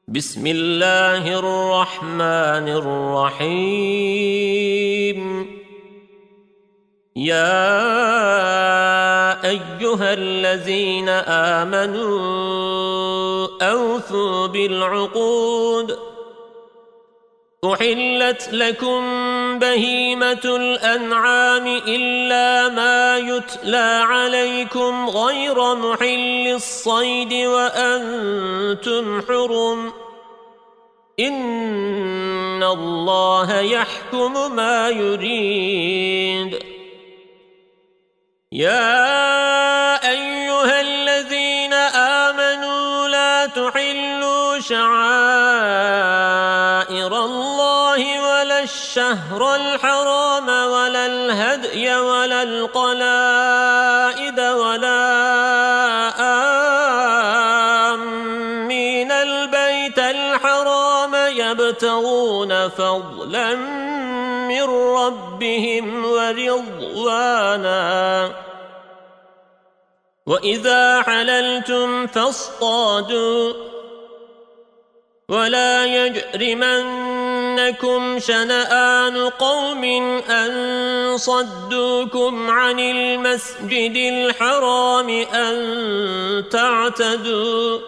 بسم الله الرحمن الرحيم. يا أيها الذين آمنوا أوفوا بالعقود. أحلت لكم بهيمة الأنعام إلا ما يتلى عليكم غير محل الصيد وأنتم حرم. إن الله يحكم ما يريد. يا أيها الذين آمنوا لا تحلوا شعائر الله ولا الشهر الحرام ولا الهدي ولا القلائد ولا آمين البيت الحرام يبتغون فضلا من ربهم ورضوانا. وإذا حللتم فاصطادوا ولا يجرمنكم شنآن قوم أن صدوكم عن المسجد الحرام أن تعتدوا.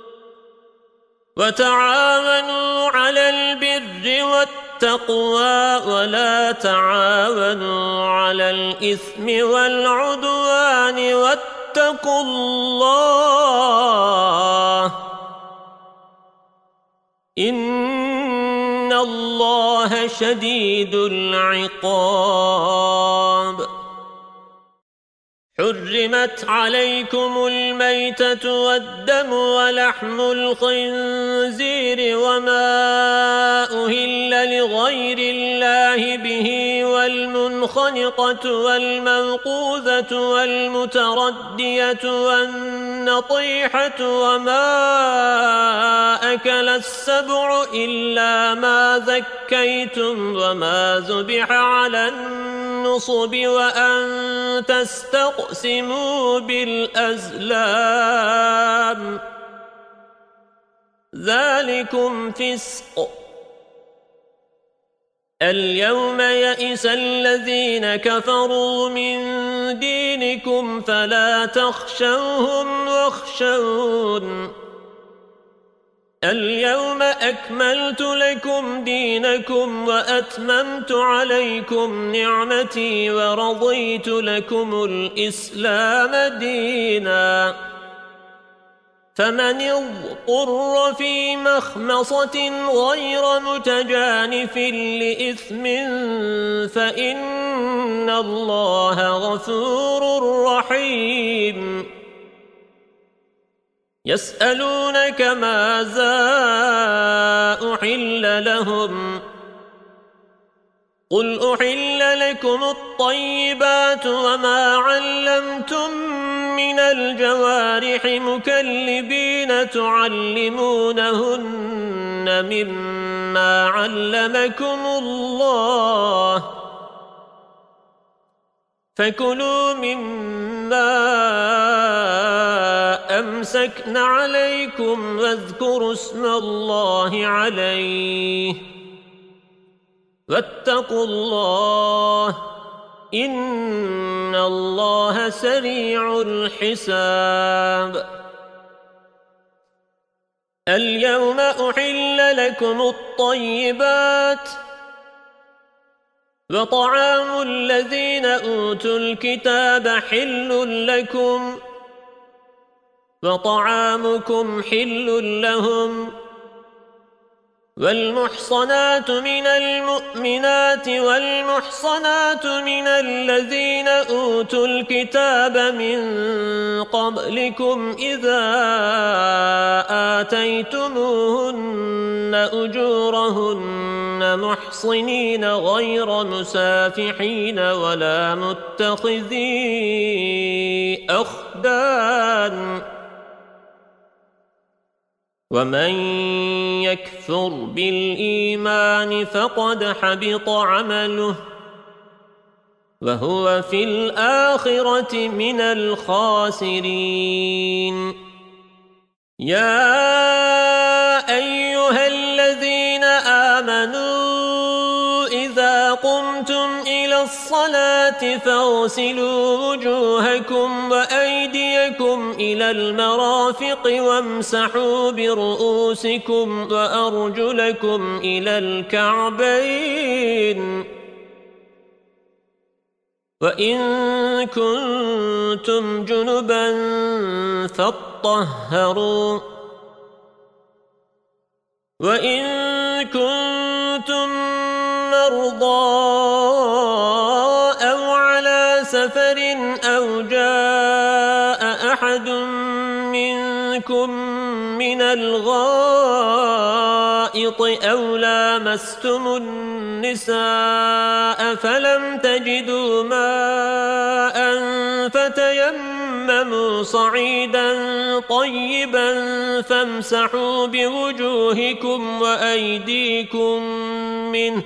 وتعاونوا على البر والتقوى ولا تعاونوا على الإثم والعدوان واتقوا الله إن الله شديد العقاب. حرمت عليكم الميتة والدم ولحم الخنزير وما أهل لغير الله به والمنخنقة والموقوذة والمتردية والنطيحة وما أكل السبع إلا ما ذكيتم وما ذبح على النصب وأن تستقسموا بالأزلام ذلكم فسق. اليوم يئس الذين كفروا من دينكم فلا تخشوهم واخشون. اليوم أكملت لكم دينكم وأتممت عليكم نعمتي ورضيت لكم الإسلام دينا. فمن اضطر في مخمصة غير متجانف لإثم فإن الله غفور رحيم. يسألونك ماذا أحل لهم قل أحل لكم الطيبات وما علمتم من الجوارح مكلبين تعلمونهن مما علمكم الله فكلوا مما أمسكن عليكم واذكروا اسم الله عليه واتقوا الله إن الله سريع الحساب. اليوم أحل لكم الطيبات وطعام الذين أوتوا الكتاب حل لكم وطعامكم حل لهم. والمحصنات من المؤمنات والمحصنات من الذين أوتوا الكتاب من قبلكم إذا آتيتموهن أجورهن محصنين غير مسافحين ولا متخذي أخدان. ومن يكفر بالإيمان فقد حبط عمله وهو في الآخرة من الخاسرين. يا أيها قمتم إلى الصلاة فاغسلوا وجوهكم وأيديكم إلى المرافق وامسحوا برؤوسكم وأرجلكم إلى الكعبين وإن كنتم جنبا فاطهروا وإن كنتم مرضى أو على سفر أو جاء أحد منكم من الغائط أو لامستم النساء فلم تجدوا ماء فتيمموا صعيدا طيبا فامسحوا بوجوهكم وأيديكم منه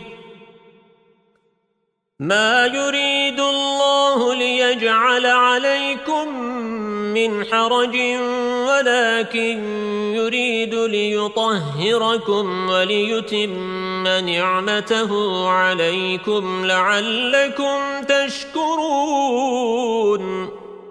ما يريد الله ليجعل عليكم من حرج ولكن يريد ليطهركم وليتم نعمته عليكم لعلكم تشكرون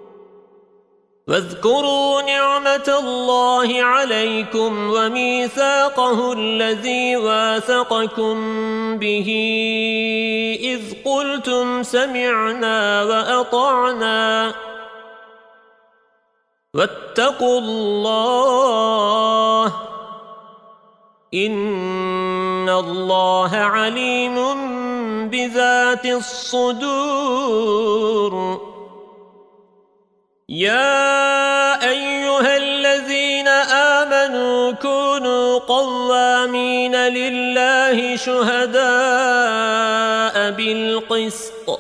واذكروا نعمة الله عليكم وميثاقه الذي واثقكم به إذ قلتم سمعنا وأطعنا واتقوا الله إن الله عليم بذات الصدور يا أيها الذين آمنوا كونوا قوامين لله شهداء بالقسط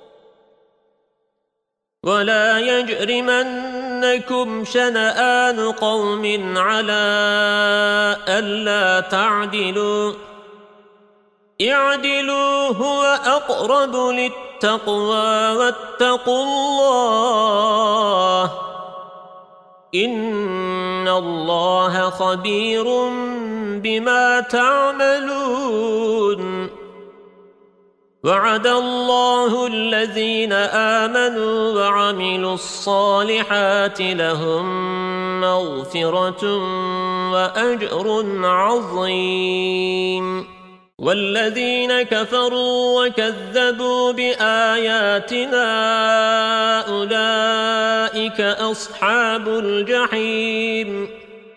ولا يجرمنكم شنآن قوم على ألا تعدلوا اعدلوا هو أقرب للتقوى واتقوا الله إن الله خبير بما تعملون وعد الله الذين آمنوا وعملوا الصالحات لهم مغفرة وأجر عظيم والذين كفروا وكذبوا بآياتنا أولئك أصحاب الجحيم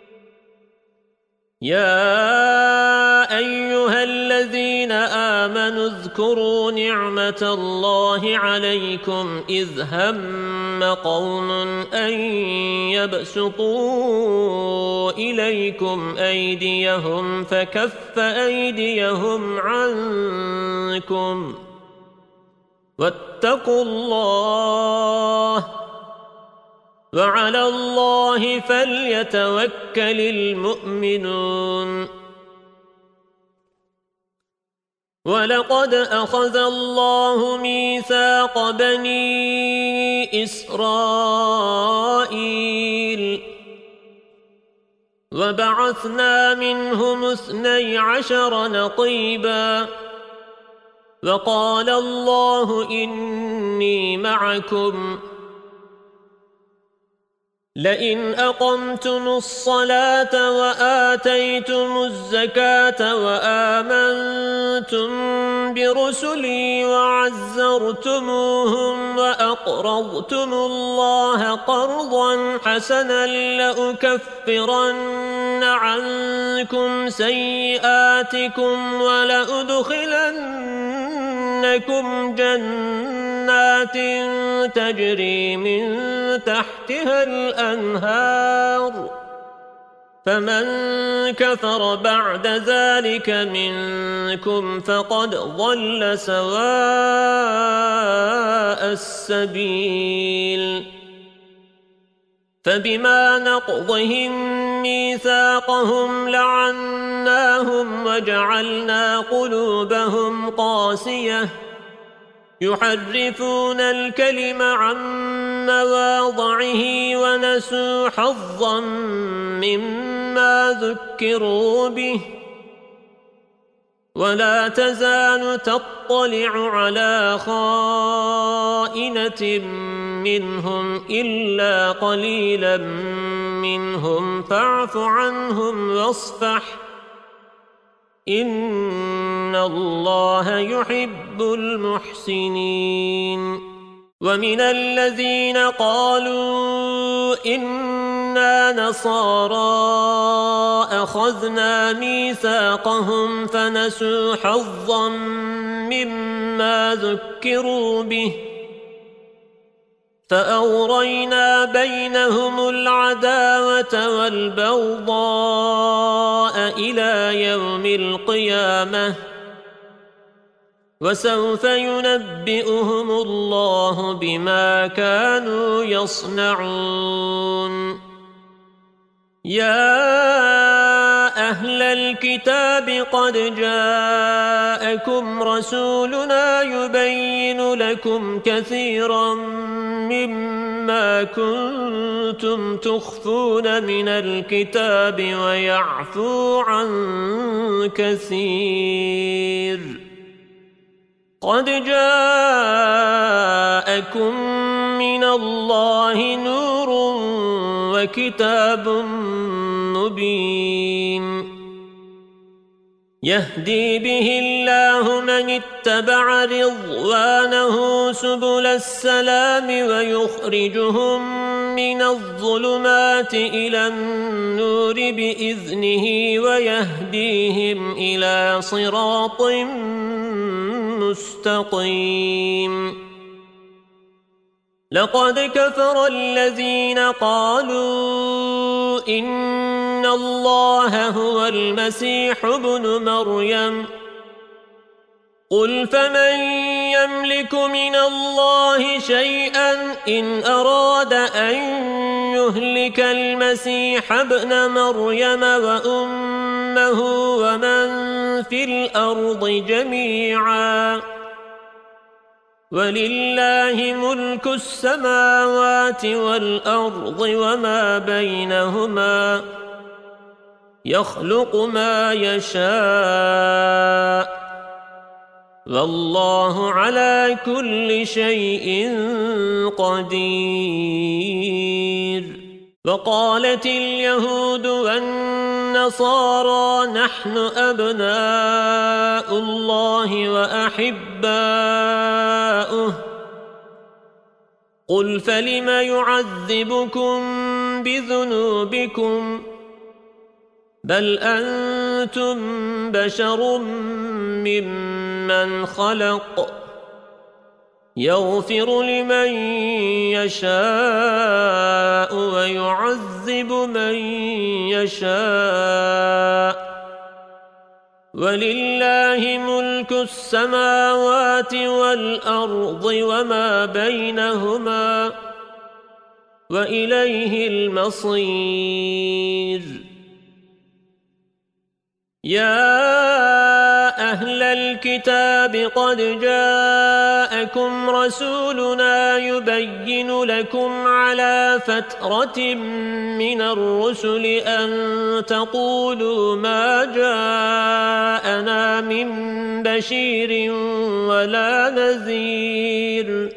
يا أيها الذين آمنوا اذكروا نعمة الله عليكم إذ هم قوم أن يبسطوا إليكم أيديهم فكف أيديهم عنكم واتقوا الله وعلى الله فليتوكل المؤمنون ولقد أخذ الله ميثاق بني إسرائيل وبعثنا منهم 12 نقيبا وقال الله إني معكم لئن أقمتم الصلاة وآتيتم الزكاة وآمنتم برسلي وعزرتموهم وأقرضتم الله قرضا حسنا لأكفرن عنكم سيئاتكم ولأدخلنكم جنات تجري من تحتها الأنهار فمن كفر بعد ذلك منكم فقد ضل سواء السبيل فبما نقضهم ميثاقهم لعناهم وجعلنا قلوبهم قاسية يحرفون الكلم عن مواضعه ونسوا حظا مما ذكروا به ولا تزال تطلع على خائنة منهم إلا قليلا منهم فاعف عنهم واصفح إن الله يحب المحسنين ومن الذين قالوا إنا نصارى أخذنا ميثاقهم فنسوا حظا مما ذكروا به فأغرينا بينهم العداوة والبغضاء إلى يوم القيامة وسوف ينبئهم الله بما كانوا يصنعون يا أهل الكتاب قد جاءكم رسولنا يبين لكم كثيرا مما كنتم تخفون من الكتاب ويعفو عن كثير قد جاءكم من الله نور وكتاب مبين يهدي به الله من اتبع رضوانه سبل السلام ويخرجهم من الظلمات إلى النور بإذنه ويهديهم إلى صراط مستقيم لقد كفر الذين قالوا إن الله هو المسيح ابن مريم قل فمن يملك من الله شيئا إن أراد أن يهلك المسيح ابن مريم وأمه ومن في الأرض جميعا ولله ملك السماوات والأرض وما بينهما يخلق ما يشاء والله على كل شيء قدير وقالت اليهود والنصارى نحن أبناء الله وأحباؤه قل فلم يعذبكم بذنوبكم بل أنتم بشر ممن خلق يغفر لمن يشاء ويعذب من يشاء ولله ملك السماوات والأرض وما بينهما وإليه المصير يا أهل الكتاب قد جاءكم رسولنا يبين لكم على فترة من الرسل أن تقولوا ما جاءنا من بشير ولا نذير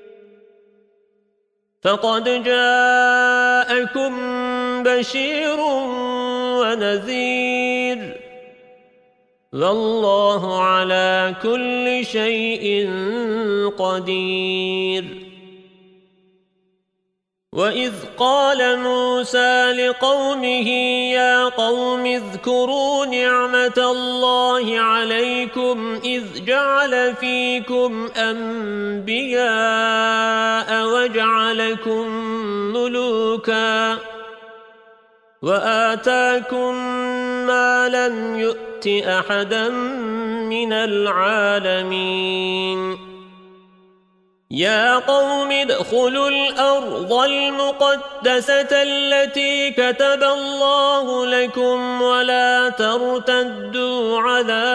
فقد جاءكم بشير ونذير والله على كل شيء قدير وإذ قال موسى لقومه يا قوم اذكروا نعمة الله عليكم إذ جعل فيكم أنبياء وجعلكم ملوكا وآتاكم ما لم يؤت أحدا من العالمين يا قوم ادخلوا الأرض المقدسة التي كتب الله لكم ولا ترتدوا على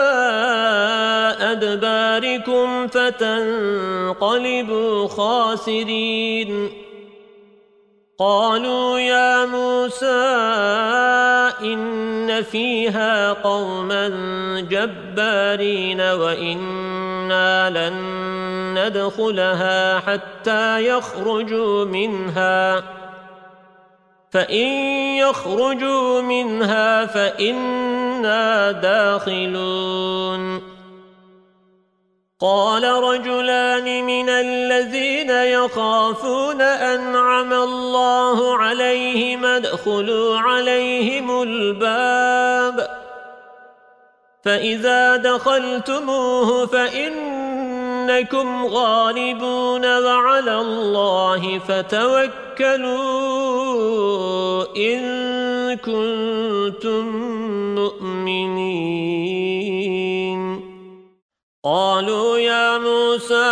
أدباركم فتنقلبوا خاسرين قالوا يا موسى إن فيها قوما جبارين وإنا لن ندخلها حتى يخرجوا منها فإن يخرجوا منها فإنا داخلون قال رجلان من الذين يخافون أنعم الله عليهم ادخلوا عليهم الباب فإذا دخلتموه فإنكم غالبون وعلى الله فتوكلوا إن كنتم مؤمنين قالوا يا موسى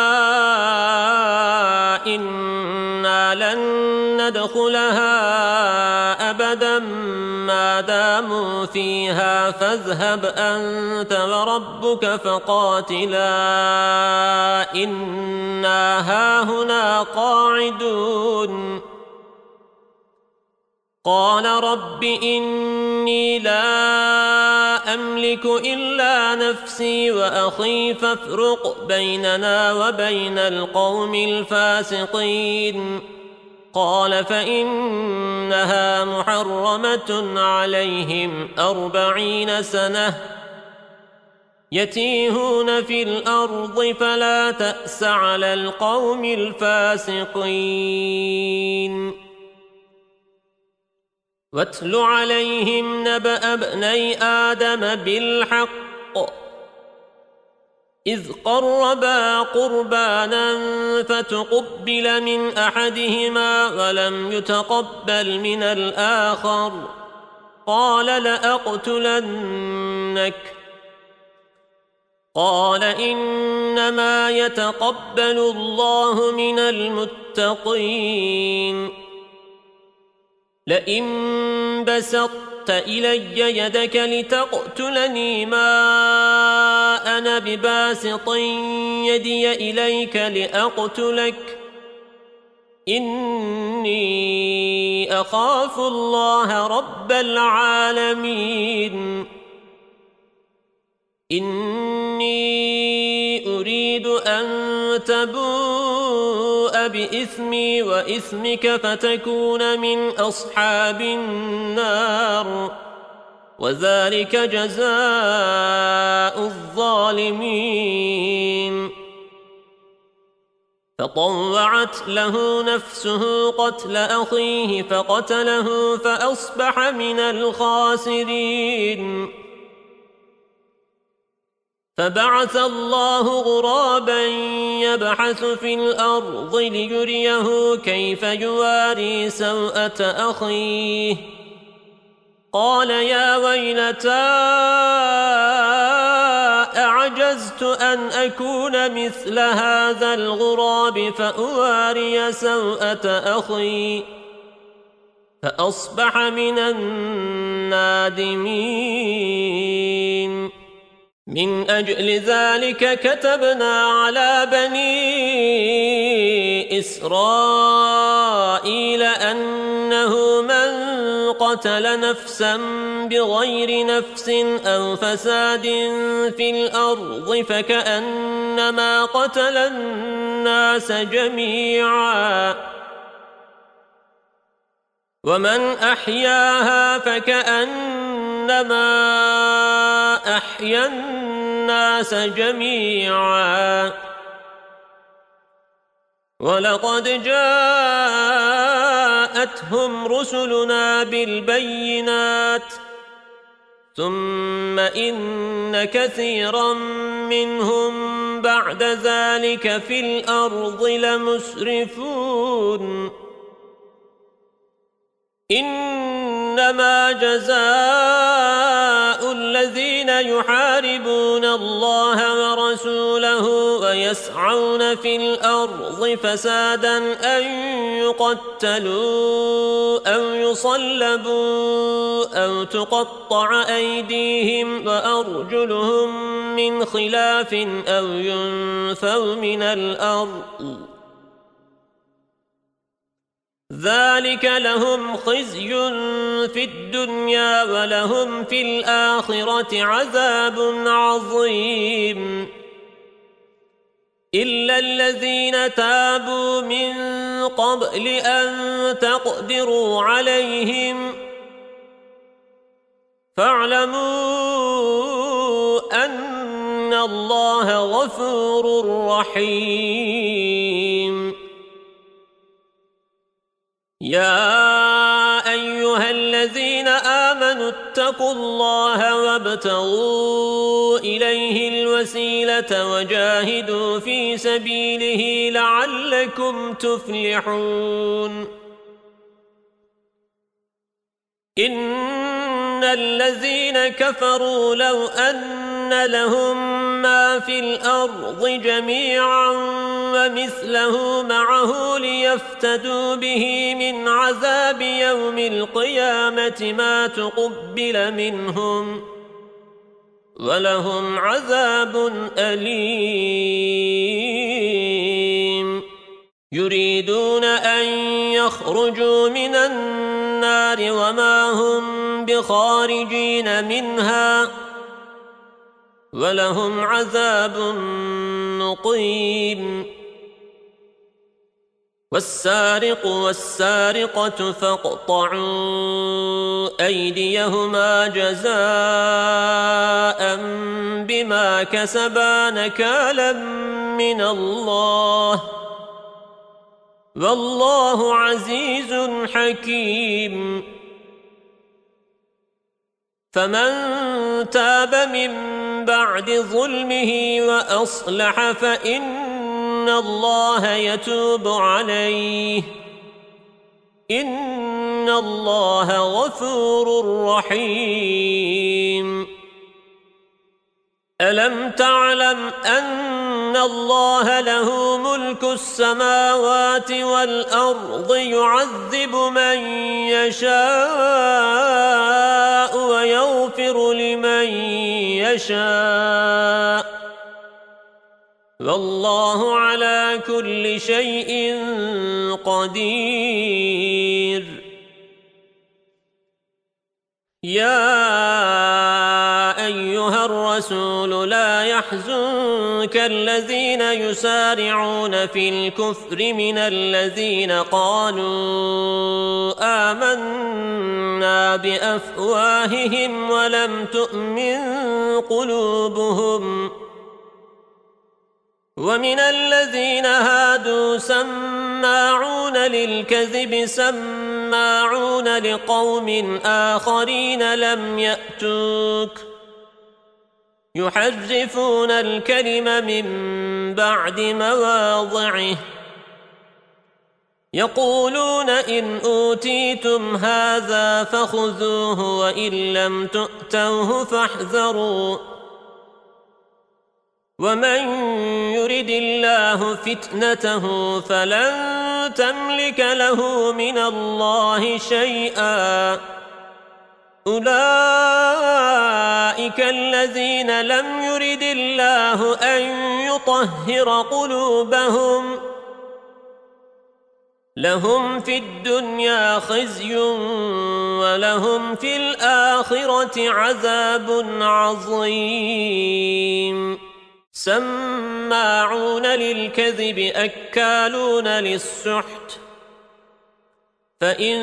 إنا لن ندخلها أبدا ما داموا فيها فاذهب أنت وربك فقاتلا إنا هاهنا قاعدون قال رب إني لا أملك إلا نفسي وأخي فافرق بيننا وبين القوم الفاسقين قال فإنها محرمة عليهم 40 سنة يتيهون في الأرض فلا تأس على القوم الفاسقين واتل عليهم نبأ ابني آدم بالحق إذ قربا قربانا فتقبل من أحدهما ولم يتقبل من الآخر قال لأقتلنك قال إنما يتقبل الله من المتقين لئن بسطت إلي يدك لتقتلني ما أنا بباسط يدي إليك لأقتلك إني أخاف الله رب العالمين إني أريد أن تبوء بإثمي وإثمك فتكون من أصحاب النار وذلك جزاء الظالمين فطوعت له نفسه قتل أخيه فقتله فأصبح من الخاسرين فبعث الله غرابا يبحث في الأرض ليريه كيف يواري سوءة أخيه قال يا ويلتى أعجزت أن أكون مثل هذا الغراب فأواري سوءة أخي فأصبح من النادمين من أجل ذلك كتبنا على بني إسرائيل أنه من قتل نفسا بغير نفس أو فساد في الأرض فكأنما قتل الناس جميعا ومن أحياها فكأنما أحيا الناس جميعا ولقد جاءتهم رسلنا بالبينات ثم إن كثيرا منهم بعد ذلك في الأرض لمسرفون إنما جزاء الذين يحاربون الله ورسوله ويسعون في الأرض فسادا أن يقتلوا أو يصلبوا أو تقطع أيديهم وأرجلهم من خلاف أو ينفوا من الأرض ذلك لهم خزي في الدنيا ولهم في الآخرة عذاب عظيم إلا الذين تابوا من قبل أن تقدروا عليهم فاعلموا أن الله غفور رحيم يا أيها الذين آمنوا اتقوا الله وابتغوا إليه الوسيلة وجاهدوا في سبيله لعلكم تفلحون إن الذين كفروا لو أن لهم ما في الأرض جميعا ومثله معه ليفتدوا به من عذاب يوم القيامة ما تقبل منهم ولهم عذاب أليم يريدون أن يخرجوا من النار وما هم بخارجين منها ولهم عذاب مقيم والسارق والسارقة فاقطعوا أيديهما جزاء بما كسبا نكالا من الله والله عزيز حكيم فمن تاب من بعد ظلمه وأصلح فإن الله يتوب عليه إن الله غفور رحيم ألم تعلم أن الله له ملك السماوات والأرض يعذب من يشاء ويغفر لمن يشاء والله على كل شيء قدير يا أيها الرسول لا يحزنك الذين يسارعون في الكفر من الذين قالوا آمنا بأفواههم ولم تؤمن قلوبهم ومن الذين هادوا سماعون للكذب سماعون لقوم آخرين لم يأتوك يحرفون الكلم من بعد مواضعه يقولون إن أوتيتم هذا فخذوه وإن لم تؤتوه فاحذروا ومن يرد الله فتنته فلن تملك له من الله شيئا أولئك الذين لم يرد الله أن يطهر قلوبهم لهم في الدنيا خزي ولهم في الآخرة عذاب عظيم سماعون للكذب أكالون للسحت فإن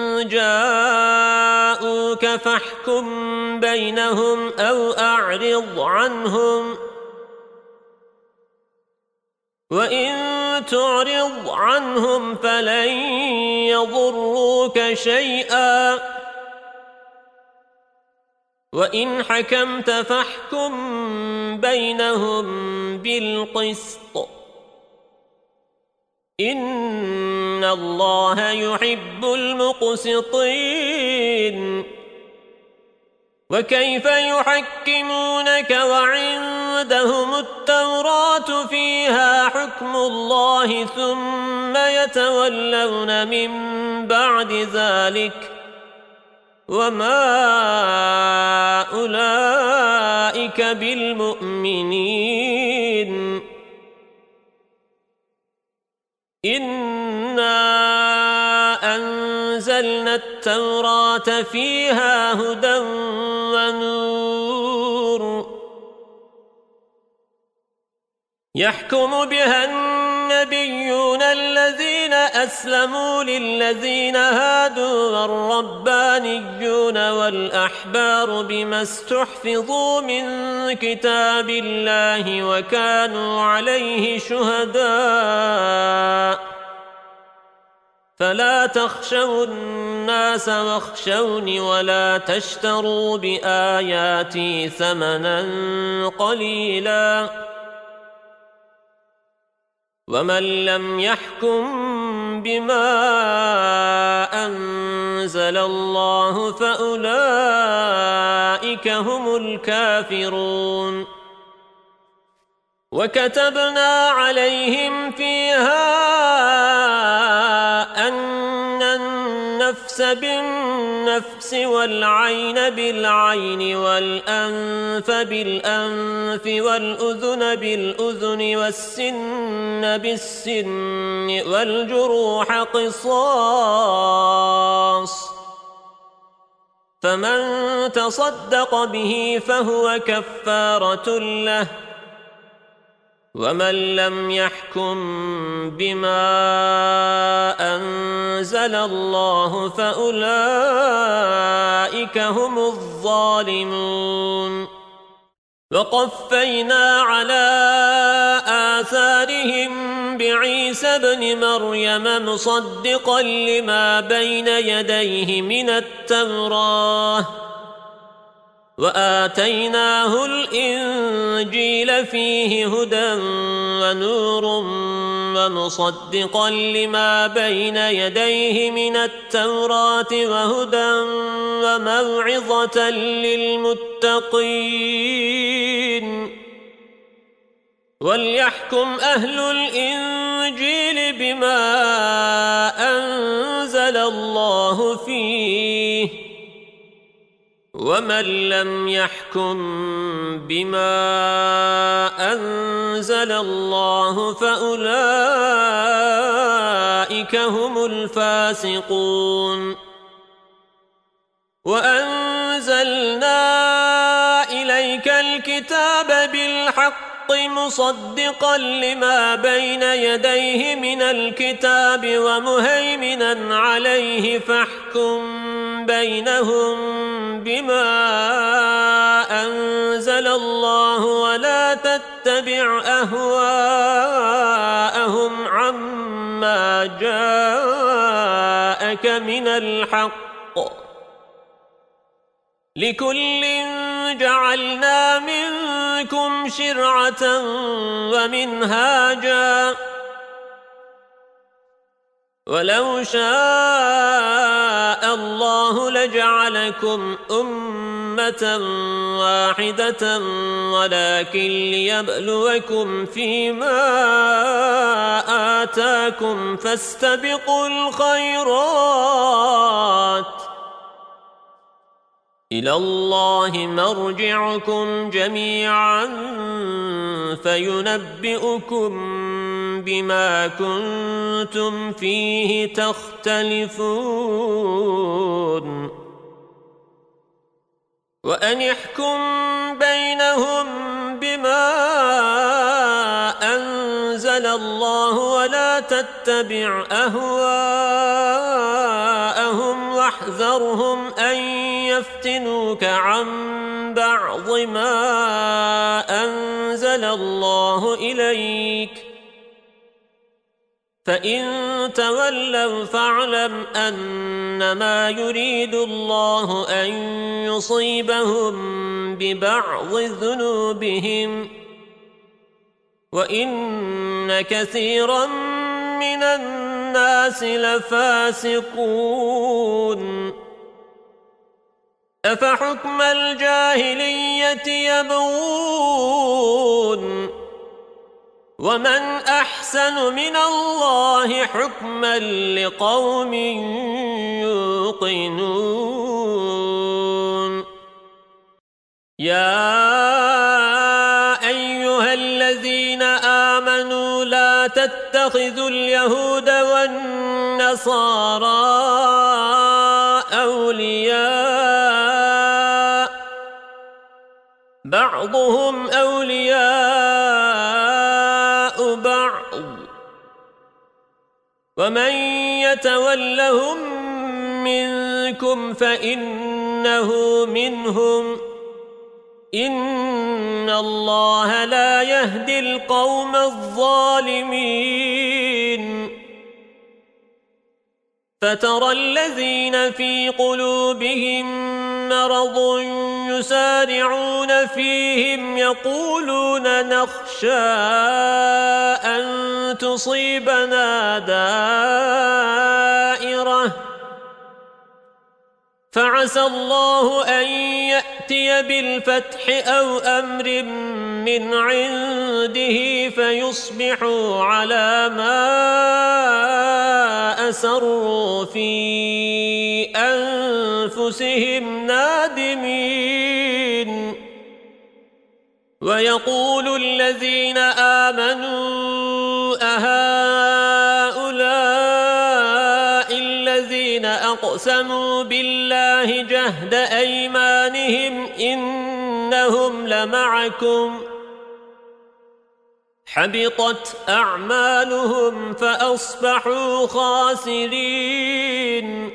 جاءوك فاحكم بينهم أو أعرض عنهم وإن تعرض عنهم فلن يضروك شيئا وإن حكمت فاحكم بينهم بالقسط إن الله يحب المقسطين وكيف يحكمونك وعندهم التوراة فيها حكم الله ثم يتولون من بعد ذلك وما أولئك بالمؤمنين إنا نزلنا التوراة فيها هدى ونور يحكم بها النبيون الذين أسلموا للذين هادوا والربانيون والأحبار بما استحفظوا من كتاب الله وكانوا عليه شهداء فلا تخشوا الناس واخشوني ولا تشتروا بآياتي ثمنا قليلا ومن لم يحكم بما أنزل الله فأولئك هم الكافرون وكتبنا عليهم فيها أن النفس بالنفس والعين بالعين والأنف بالأنف والأذن بالأذن والسن بالسن والجروح قصاص فمن تصدق به فهو كفارة له ومن لم يحكم بما أنزل الله فأولئك هم الظالمون وقفينا على آثارهم بعيسى ابن مريم مصدقا لما بين يديه من التوراة وآتيناه الإنجيل فيه هدى ونور ومصدقا لما بين يديه من التوراة وهدى وموعظة للمتقين وليحكم أهل الإنجيل بما أنزل الله فيه ومن لم يحكم بما أنزل الله فأولئك هم الفاسقون وأنزلنا إليك الكتاب بالحق مصدقا لما بين يديه من الكتاب ومهيمنا عليه فاحكم بينهم بما أنزل الله ولا تتبع أهواءهم عما جاءك من الحق لكل جعلنا منكم شرعة ومنهاجا ولو شاء الله لجعلكم أمة واحدة ولكن ليبلوكم فيما آتاكم فاستبقوا الخيرات إلى الله مرجعكم جميعا فينبئكم بما كنتم فيه تختلفون وأن يحكم بينهم بما أنزل الله ولا تتبع أهواءهم واحذرهم أن يفتنوك عن بعض ما أنزل الله إليك فإن تولوا فاعلم أنما يريد الله أن يصيبهم ببعض ذنوبهم وإن كثيرا من الناس لفاسقون أفحكم الجاهلية يبغون ومن أحسن من الله حكما لقوم يوقنون يا أيها الذين آمنوا لا تتخذوا اليهود والنصارى بعضهم أولياء بعض ومن يتولهم منكم فإنه منهم إن الله لا يهدي القوم الظالمين فترى الذين في قلوبهم مرض يسارعون فيهم يقولون نخشى أن تصيبنا دائرة فعسى الله أن يأتي بالفتح أو أمر من عنده فيصبحوا على ما أسروا في أنفسهم نادمين ويقول الذين آمنوا أهؤلاء الذين أقسموا بالله جهد أيمانهم إنهم لمعكم حبطت أعمالهم فأصبحوا خاسرين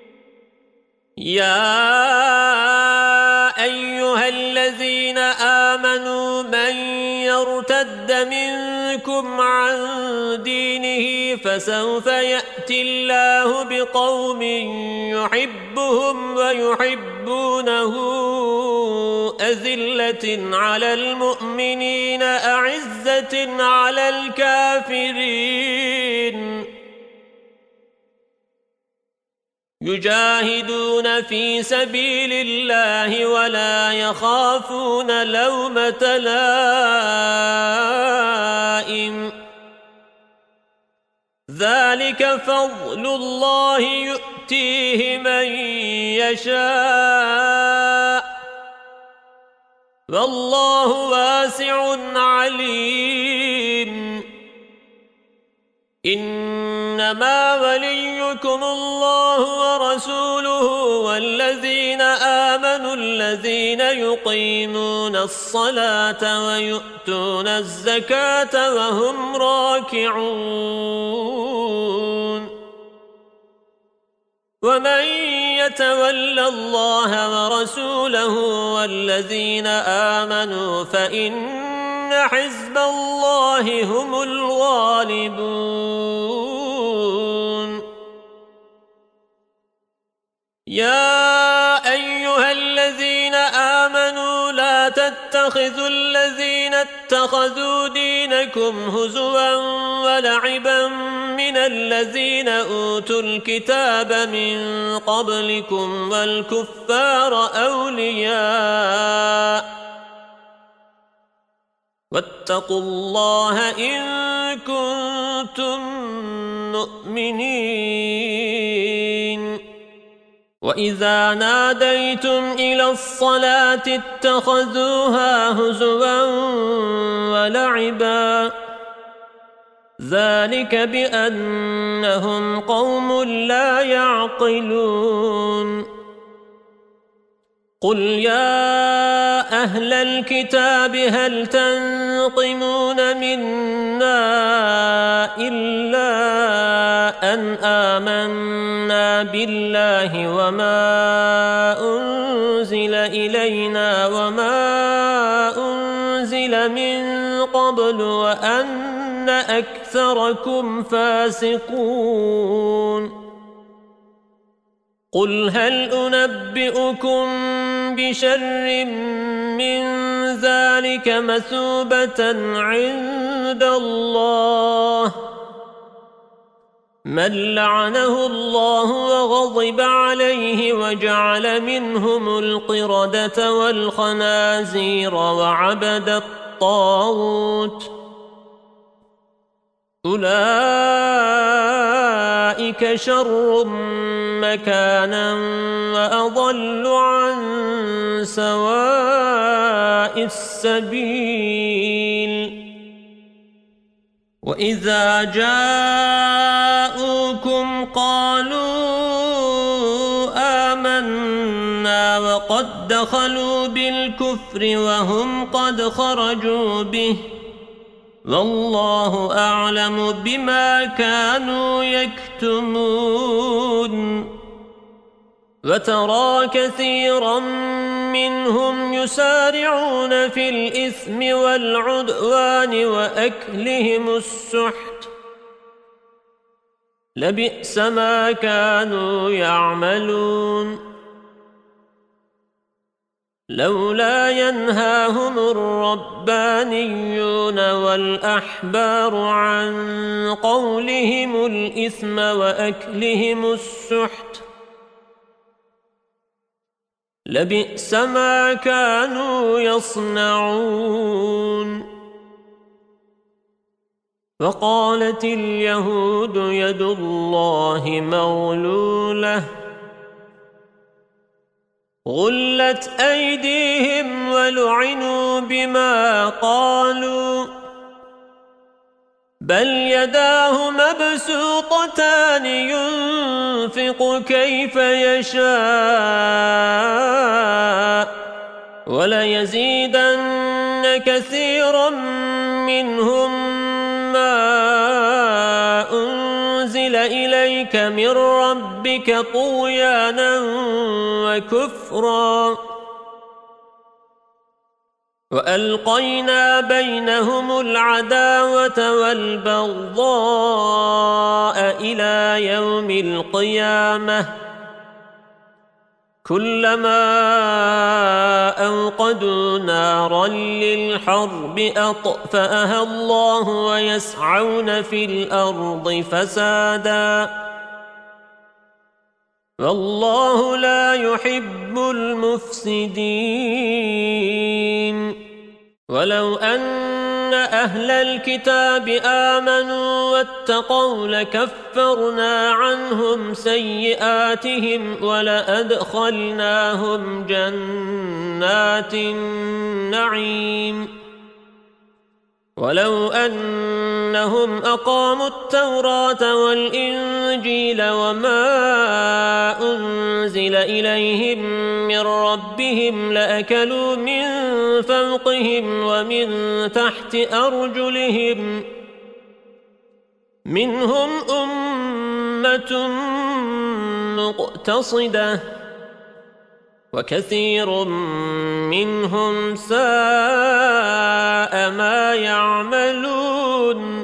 يا أيها الذين آمنوا من يرتد منكم عن دينه فسوف يأتي الله بقوم يحبهم ويحبونه أذلة على المؤمنين أعزة على الكافرين يجاهدون في سبيل الله ولا يخافون لومة لائم ذلك فضل الله يؤتيه من يشاء والله واسع عليم إنما وليكم الله ورسوله والذين آمنوا الذين يقيمون الصلاة ويؤتون الزكاة وهم راكعون ومن يتول الله ورسوله والذين آمنوا فإن حزب الله هم الغالبون يا أيها الذين آمنوا لا تتخذوا الذين اتخذوا دينكم هزوا ولعبا من الذين أوتوا الكتاب من قبلكم والكفار أولياء واتقوا الله إن كنتم مؤمنين وإذا ناديتم إلى الصلاة اتخذوها هزوا ولعبا ذلك بأنهم قوم لا يعقلون قل يا أهل الكتاب هل تنقمون منا إلا أن آمنا بالله وما أنزل إلينا وما أنزل من قبل وأن أكثركم فاسقون قل هل أنبئكم بشر من ذلك مثوبة عند الله من لعنه الله وغضب عليه وجعل منهم القردة والخنازير وعبد الطاغوت أولئك شر مكانا وأضل عن سواء السبيل وإذا جاءوكم قالوا آمنا وقد دخلوا بالكفر وهم قد خرجوا به والله أعلم بما كانوا يكتمون وترى كثيرا منهم يسارعون في الإثم والعدوان وأكلهم السحت لبئس ما كانوا يعملون لولا ينهاهم الربانيون والأحبار عن قولهم الإثم وأكلهم السحت لبئس ما كانوا يصنعون وقالت اليهود يد الله مغلولة غلت أيديهم ولعنوا بما قالوا بل يداه مبسوطتان ينفق كيف يشاء وليزيدن كثيرا منهم ما أنزل إليك من ربك طغيانا وكفرا وألقينا بينهم العداوة والبغضاء إلى يوم القيامة كلما أوقدوا نارا للحرب أطفأها الله ويسعون في الأرض فسادا والله لا يحب المفسدين ولو أن أهل الكتاب آمنوا واتقوا لكفرنا عنهم سيئاتهم ولأدخلناهم جنات النعيم ولو أنهم أقاموا التوراة والإنجيل وما أنزل إليهم من ربهم لأكلوا من فوقهم ومن تحت أرجلهم منهم أمة مقتصدة وكثير منهم ساء ما يعملون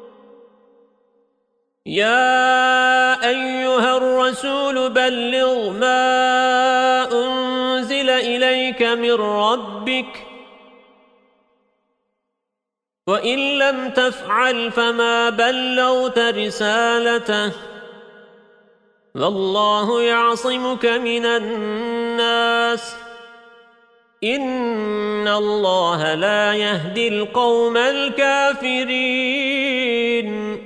يا أيها الرسول بلغ ما أنزل إليك من ربك وإن لم تفعل فما بلغت رسالته والله يعصمك من الناس إن الله لا يهدي القوم الكافرين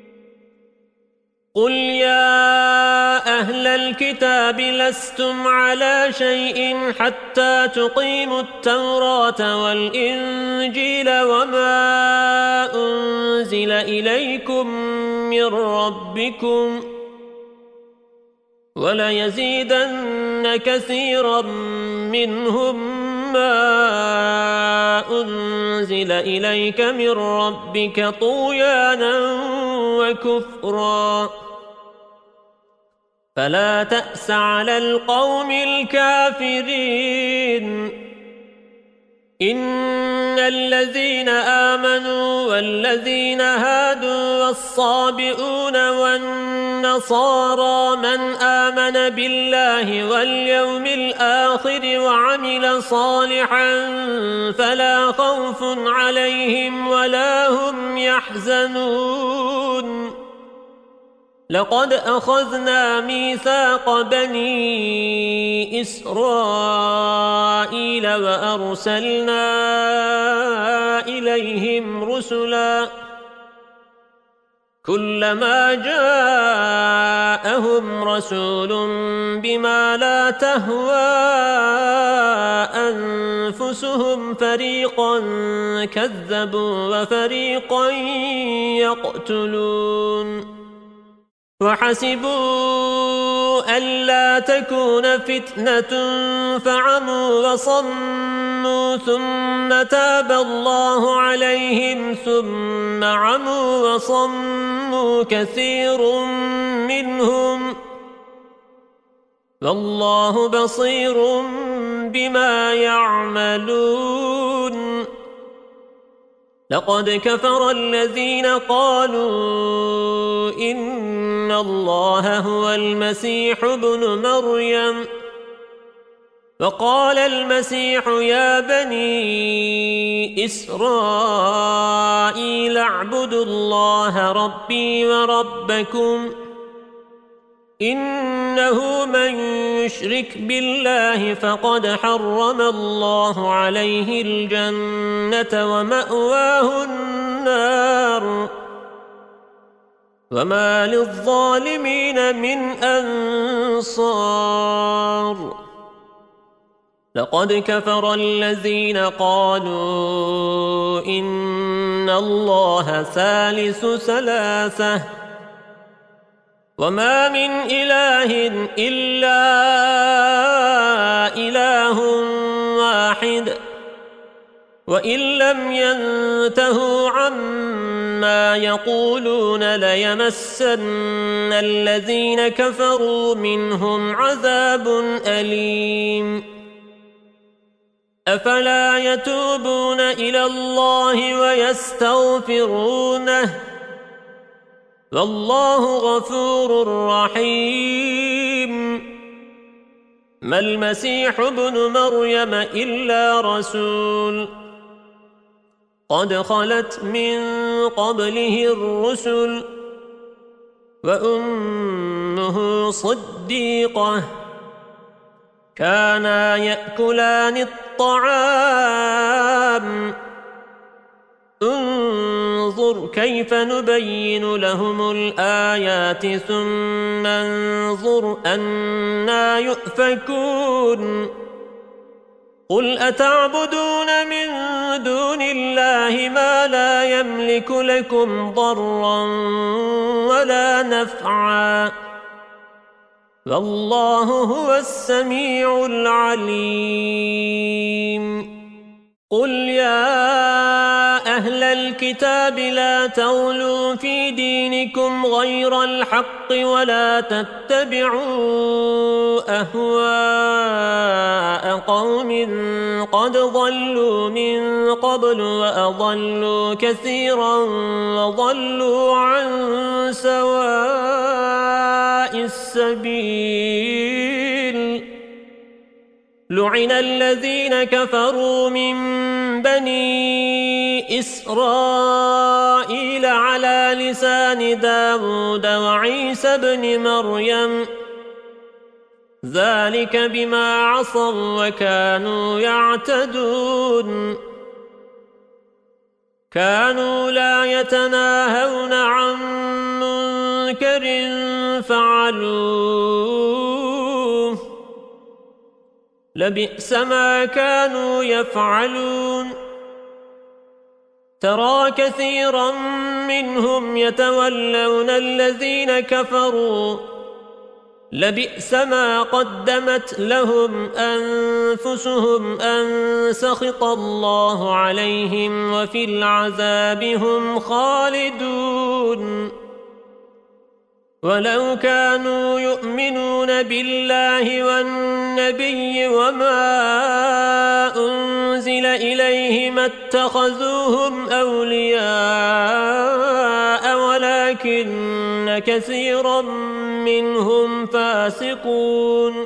قل يا أهل الكتاب لستم على شيء حتى تقيموا التوراة والإنجيل وما أنزل إليكم من ربكم وليزيدن كثيرا منهم ما أنزل إليك من ربك طغيانا وكفرا فلا تأس على القوم الكافرين إن الذين آمنوا والذين هادوا والصابئون والنصارى من آمن بالله واليوم الآخر وعمل صالحا فلا خوف عليهم ولا هم يحزنون لقد أخذنا ميثاق بني إسرائيل وأرسلنا إليهم رسلا كلما جاءهم رسول بما لا تهوى أنفسهم فريقا كذبوا وفريقا يقتلون وحسبوا ألا تكون فتنة فعموا وصموا ثم تاب الله عليهم ثم عموا وصموا كثير منهم والله بصير بما يعملون لقد كفر الذين قالوا إن الله هو المسيح ابن مريم وقال المسيح يا بني إسرائيل اعبدوا الله ربي وربكم إنه من يشرك بالله فقد حرم الله عليه الجنة ومأواه النار وما للظالمين من أنصار لقد كفر الذين قالوا إن الله ثالث ثلاثة وما من إله إلا إله واحد وإن لم ينتهوا عما يقولون ليمسن الذين كفروا منهم عذاب أليم أفلا يتوبون إلى الله ويستغفرونه والله غفور رحيم ما المسيح ابن مريم إلا رسول قد خلت من قبله الرسل وأمه صديقة كانا يأكلان الطعام انظر كيف نبين لهم الآيات ثم انظر أنى يؤفكون قل أتعبدون من دون الله ما لا يملك لكم ضرا ولا نفعا والله هو السميع العليم قل يا أهل الكتاب لا تغلوا في دينكم غير الحق ولا تتبعوا أهواء قوم قد ضلوا من قبل وأضلوا كثيرا وضلوا عن سواء السبيل لعن الذين كفروا من بني إسرائيل على لسان داود وعيسى بن مريم ذلك بما عصوا وكانوا يعتدون كانوا لا يتناهون عن منكر فعلوه لبئس ما كانوا يفعلون ترى كثيرا منهم يتولون الذين كفروا لبئس ما قدمت لهم أنفسهم أن سخط الله عليهم وفي العذاب هم خالدون ولو كانوا يؤمنون بالله والنبي وما أنزل إليه ما اتخذوهم أولياء ولكن كثيرا منهم فاسقون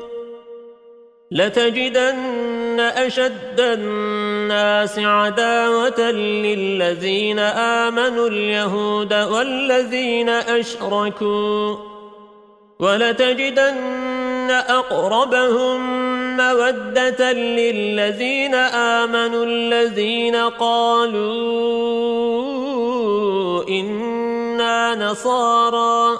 لتجدن أشد الناس عداوة للذين آمنوا اليهود والذين أشركوا ولتجدن أقربهم مودة للذين آمنوا الذين قالوا إنا نصارى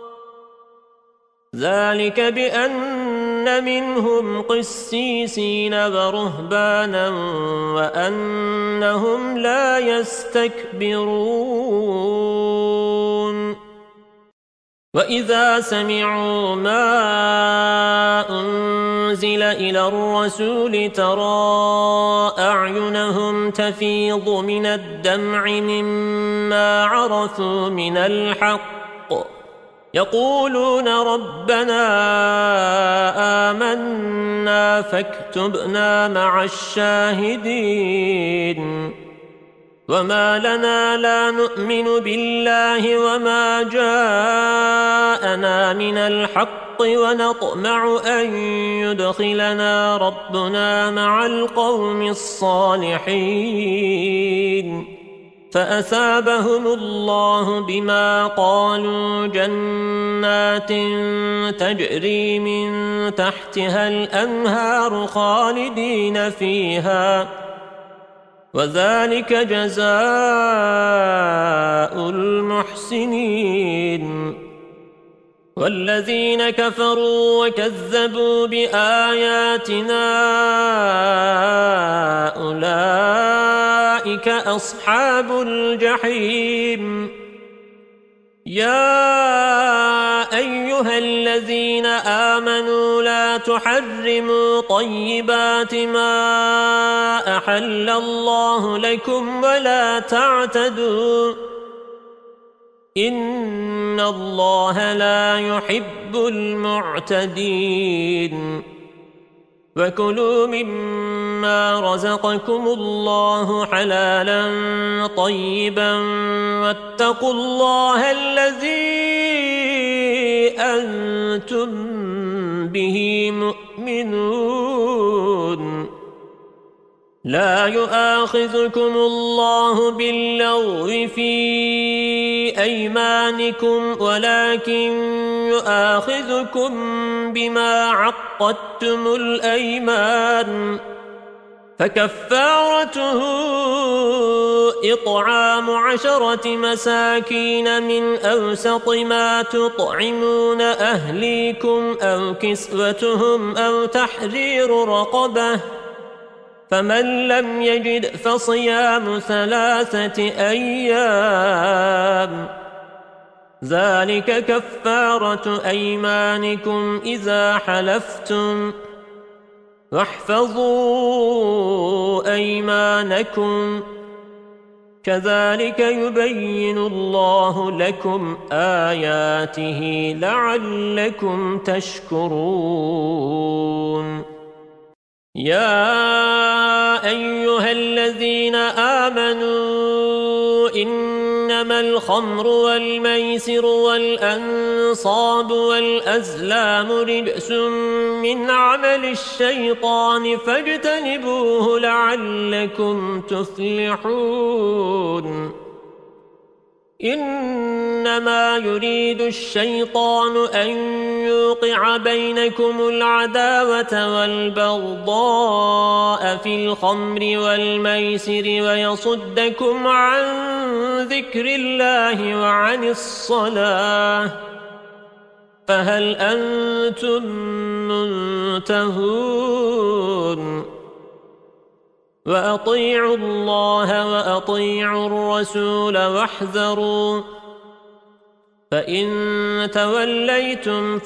ذلك بأن منهم قسيسين ورهبانا وأنهم لا يستكبرون وَإِذَا سَمِعُوا مَا أُنزِلَ إِلَى الرَّسُولِ تَرَى أَعْيُنَهُمْ تَفِيضُ مِنَ الدَّمْعِ مِمَّا عَرَفُوا مِنَ الْحَقِّ يَقُولُونَ رَبَّنَا آمَنَّا فَاكْتُبْنَا مَعَ الشَّاهِدِينَ وَمَا لَنَا لَا نُؤْمِنُ بِاللَّهِ وَمَا جَاءَنَا مِنَ الْحَقِّ وَنَطْمَعُ أَن يُدْخِلَنَا رَبُّنَا مَعَ الْقَوْمِ الصَّالِحِينَ فَأَثَابَهُمُ اللَّهُ بِمَا قَالُوا جَنَّاتٍ تَجْرِي مِن تَحْتِهَا الْأَنْهَارُ خَالِدِينَ فِيهَا وَذَلِكَ جَزَاءُ الْمُحْسِنِينَ وَالَّذِينَ كَفَرُوا وَكَذَّبُوا بِآيَاتِنَا أُولَئِكَ أَصْحَابُ الْجَحِيمِ يَا أَيُّهَا الَّذِينَ آمَنُوا لَا تُحَرِّمُوا طَيِّبَاتِ مَا أَحَلَّ اللَّهُ لَكُمْ وَلَا تَعْتَدُوا إِنَّ اللَّهَ لَا يُحِبُّ الْمُعْتَدِينَ وَكُلُوا مِمَّا رَزَقَكُمُ اللَّهُ حَلَالًا طَيِّبًا وَاتَّقُوا اللَّهَ الَّذِي أَنْتُمْ بِهِ مُؤْمِنُونَ لا يؤاخذكم الله باللغو في أيمانكم ولكن يؤاخذكم بما عقدتم الأيمان فكفارته إطعام 10 مساكين من أوسط ما تطعمون أهليكم أو كسوتهم أو تحرير رقبة فمن لم يجد فصيام 3 أيام ذلك كفارة أيمانكم إذا حلفتم واحفظوا أيمانكم كذلك يبين الله لكم آياته لعلكم تشكرون يا أيها الذين آمنوا إنما الخمر والميسر والأنصاب والأزلام رجس من عمل الشيطان فاجتنبوه لعلكم تفلحون إنما يريد الشيطان أن يوقع بينكم العداوة والبغضاء في الخمر والميسر ويصدكم عن ذكر الله وعن الصلاة فهل أنتم منتهون وأطيعوا الله وأطيعوا الرسول واحذروا فإن توليتم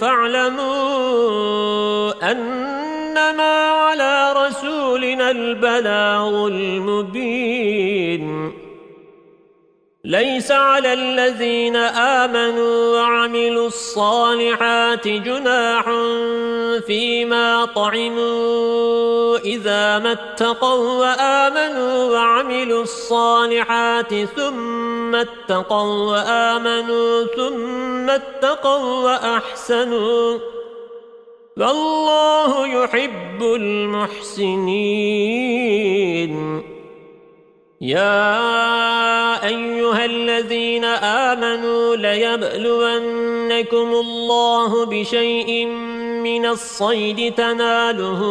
فاعلموا أنما على رسولنا البلاغ المبين ليس على الذين آمنوا وعملوا الصالحات جناح فيما طعموا إذا ما اتقوا وآمنوا وعملوا الصالحات ثم اتقوا وآمنوا ثم اتقوا وأحسنوا والله يحب المحسنين يا أيها الذين آمنوا ليبلونكم الله بشيء من الصيد تناله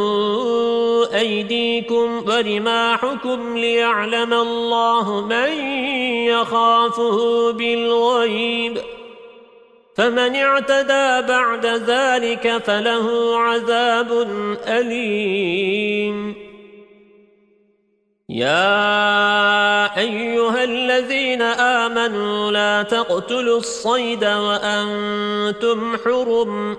أيديكم ورماحكم ليعلم الله من يخافه بالغيب فمن اعتدى بعد ذلك فله عذاب أليم يا أيها الذين آمنوا لا تقتلوا الصيد وأنتم حرم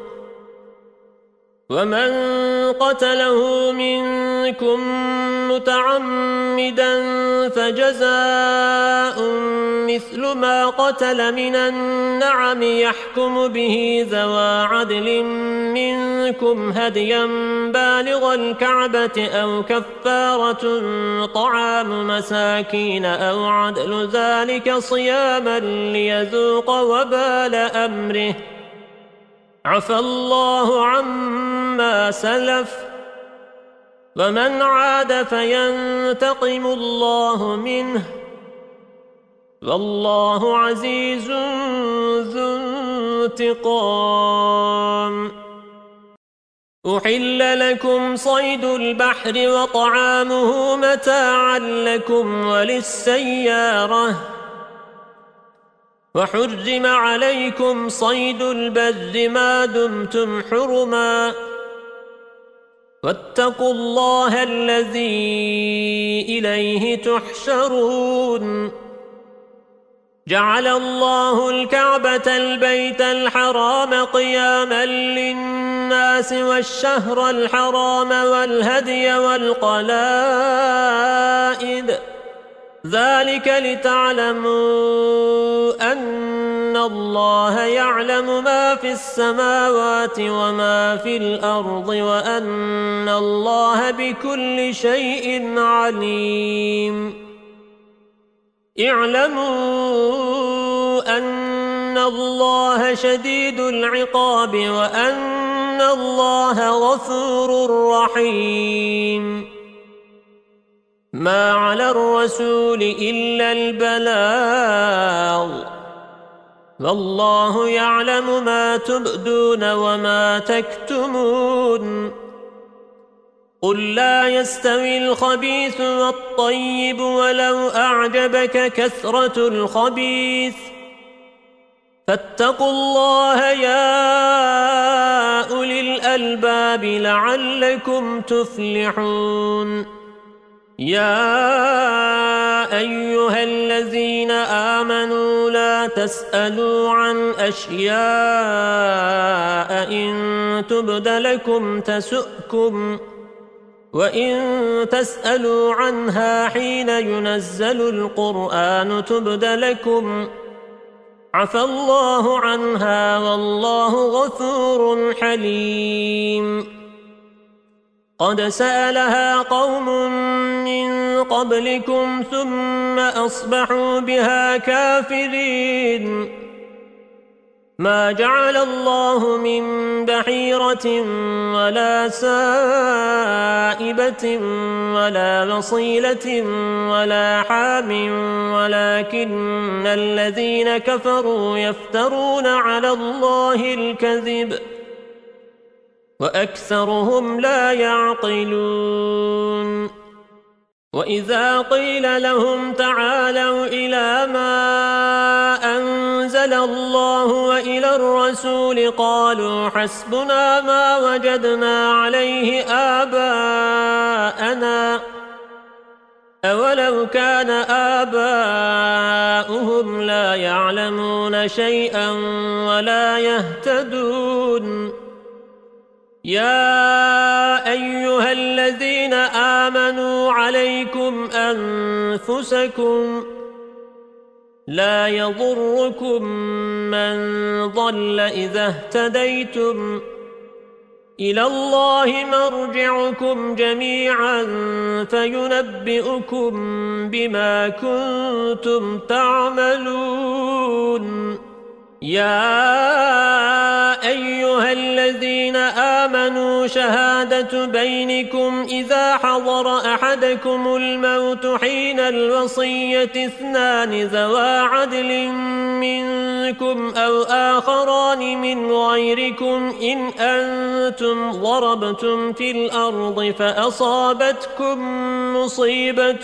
ومن قتله منكم متعمدا فجزاء مثل ما قتل من النعم يحكم به ذوى عدل منكم هديا بالغ الكعبة أو كفارة طعام مساكين أو عدل ذلك صياما ليذوق وبال أمره عفى الله عما سلف ومن عاد فينتقم الله منه والله عزيز ذو انتقام. أحل لكم صيد البحر وطعامه متاعا لكم وللسيارة وحرم عليكم صيد البر ما دمتم حرما واتقوا الله الذي إليه تحشرون. جعل الله الكعبة البيت الحرام قياما للناس والشهر الحرام والهدي والقلائد ذلك لتعلموا أن الله يعلم ما في السماوات وما في الأرض وأن الله بكل شيء عليم. اعلموا أن الله شديد العقاب وأن الله غفور رحيم. ما على الرسول إلا البلاغ والله يعلم ما تبدون وما تكتمون. قل لا يستوي الخبيث والطيب ولو أعجبك كثرة الخبيث فاتقوا الله يا أولي الألباب لعلكم تفلحون. يا أيها الذين آمنوا لا تسألوا عن أشياء إن تبد لكم تسؤكم وإن تسألوا عنها حين ينزل القرآن تبد لكم عفى الله عنها والله غفور حليم. قد سألها قوم من قبلكم ثم أصبحوا بها كافرين. ما جعل الله من بحيرة ولا سائبة ولا وصيلة ولا حام ولكن الذين كفروا يفترون على الله الكذب وأكثرهم لا يعقلون. وإذا قيل لهم تعالوا إلى ما أنزل الله وإلى الرسول قالوا حسبنا ما وجدنا عليه آباءنا أولو كان آباؤهم لا يعلمون شيئا ولا يهتدون. يا أيها الذين آمنوا عليكم أنفسكم لا يضركم من ضل إذا اهتديتم إلى الله مرجعكم جميعا فينبئكم بما كنتم تعملون. يا أيها الذين آمنوا شهادة بينكم إذا حضر أحدكم الموت حين الوصية اثنان ذوى عدل منكم أو آخران من غيركم إن أنتم ضربتم في الأرض فأصابتكم مصيبة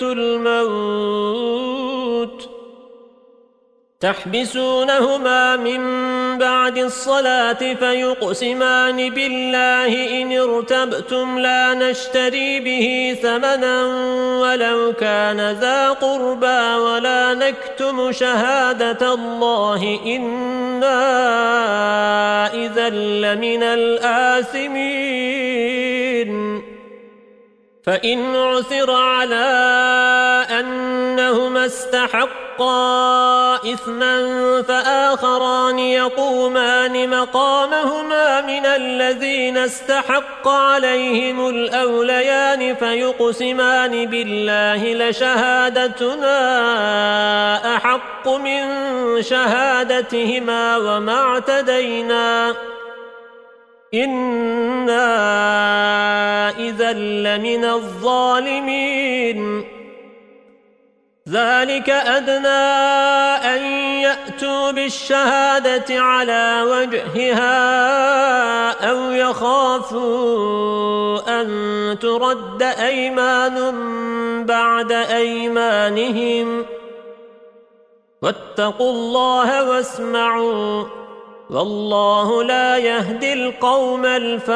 الموت تحبسونهما من بعد الصلاة فيقسمان بالله إن ارتبتم لا نشتري به ثمنا ولو كان ذا قربى ولا نكتم شهادة الله إنا إذا لمن الآثمين فإن عثر على أنهما استحقا إثما فآخران يقومان مقامهما من الذين استحق عليهم الأوليان فيقسمان بالله لشهادتنا أحق من شهادتهما وما اعتدينا إنا إذا لمن الظالمين ذلك أدنى أن يأتوا بالشهادة على وجهها أو يخافوا أن ترد أيمان بعد أيمانهم واتقوا الله واسمعوا والله لا يهدي القوم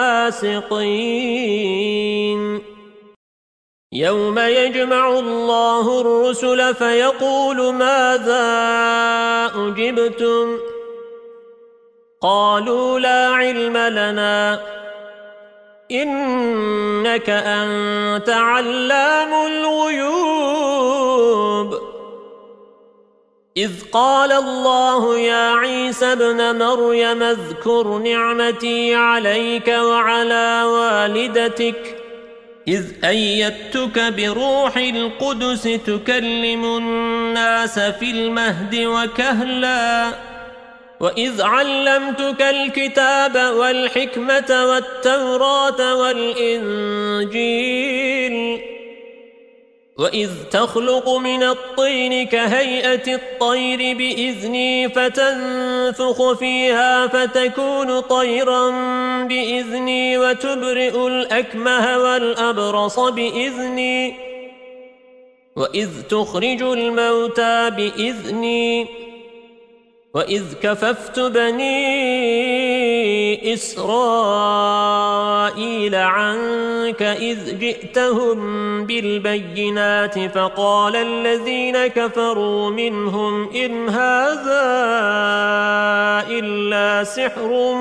الفاسقين يوم يجمع الله الرسل فيقول ماذا أجبتم قالوا لا علم لنا إنك أنت علام الغيوب إذ قال الله يا عيسى ابن مريم اذكر نعمتي عليك وعلى والدتك إذ أيدتك بروح القدس تكلم الناس في المهد وكهلا وإذ علمتك الكتاب والحكمة والتوراة والإنجيل وإذ تخلق من الطين كهيئة الطير بإذني فتنفخ فيها فتكون طيرا بإذني وتبرئ الأكمه والأبرص بإذني وإذ تخرج الموتى بإذني وإذ كففت بني إسرائيل عنك إذ جئتهم بالبينات فقال الذين كفروا منهم إن هذا إلا سحر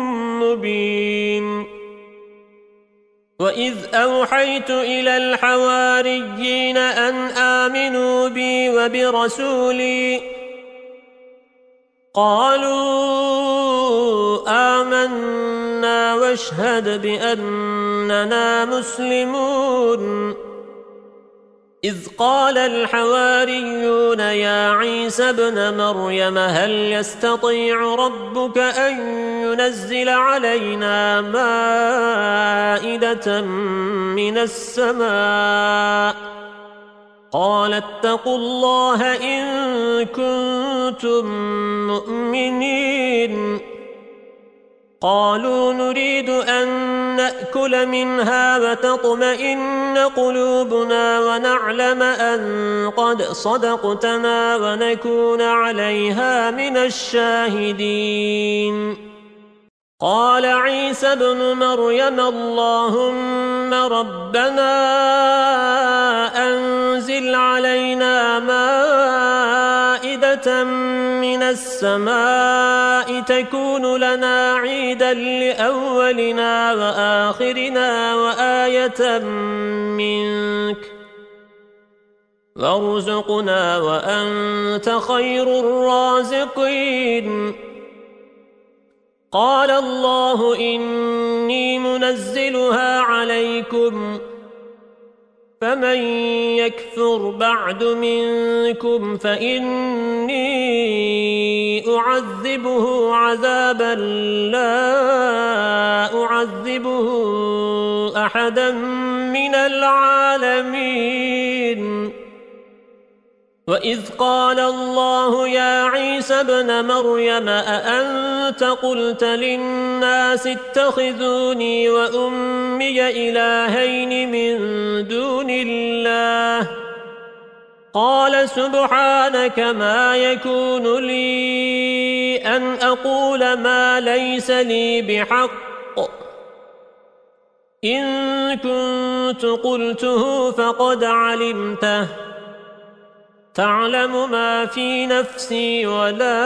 مبين وإذ أوحيت إلى الحواريين أن آمنوا بي وبرسولي قالوا آمنا واشهد بأننا مسلمون إذ قال الحواريون يا عيسى ابن مريم هل يستطيع ربك أن ينزل علينا مائدة من السماء قال اتقوا الله إن كنتم مؤمنين قالوا نريد أن نأكل منها وتطمئن قلوبنا ونعلم أن قد صدقتنا ونكون عليها من الشاهدين قال عيسى ابن مريم اللهم ربنا أنزل علينا مائدة من السماء تكون لنا عيدا لأولنا وآخرنا وآية منك وارزقنا وأنت خير الرازقين قال الله إني منزلها عليكم فمن يكفر بعد منكم فإني أعذبه عذابا لا أعذبه أحدا من العالمين وإذ قال الله يا عيسى ابن مريم أأنت قلت للناس اتخذوني وأمي إلهين من دون الله قال سبحانك ما يكون لي أن أقول ما ليس لي بحق إن كنت قلته فقد علمته تعلم ما في نفسي ولا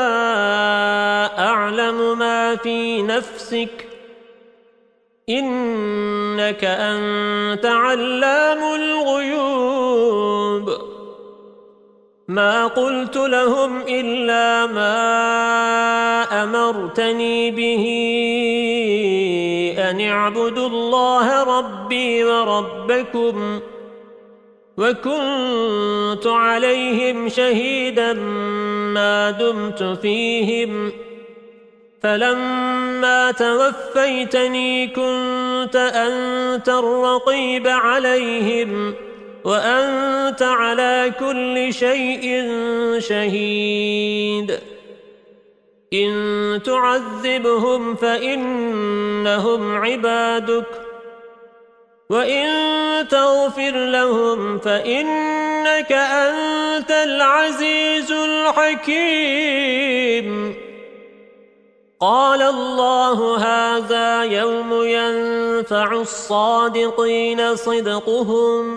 أعلم ما في نفسك إنك أنت علام الغيوب ما قلت لهم إلا ما أمرتني به أن اعبدوا الله ربي وربكم وكنت عليهم شهيدا ما دمت فيهم فلما توفيتني كنت أنت الرقيب عليهم وأنت على كل شيء شهيد إن تعذبهم فإنهم عبادك وإن تغفر لهم فإنك أنت العزيز الحكيم قال الله هذا يوم ينفع الصادقين صدقهم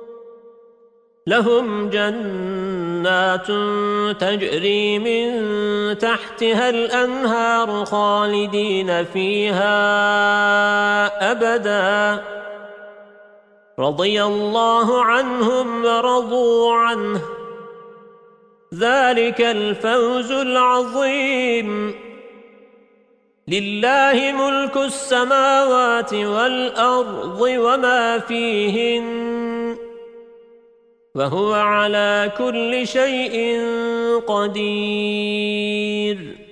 لهم جنات تجري من تحتها الأنهار خالدين فيها أبدا رضي الله عنهم ورضوا عنه ذلك الفوز العظيم لله ملك السماوات والأرض وما فيهن وهو على كل شيء قدير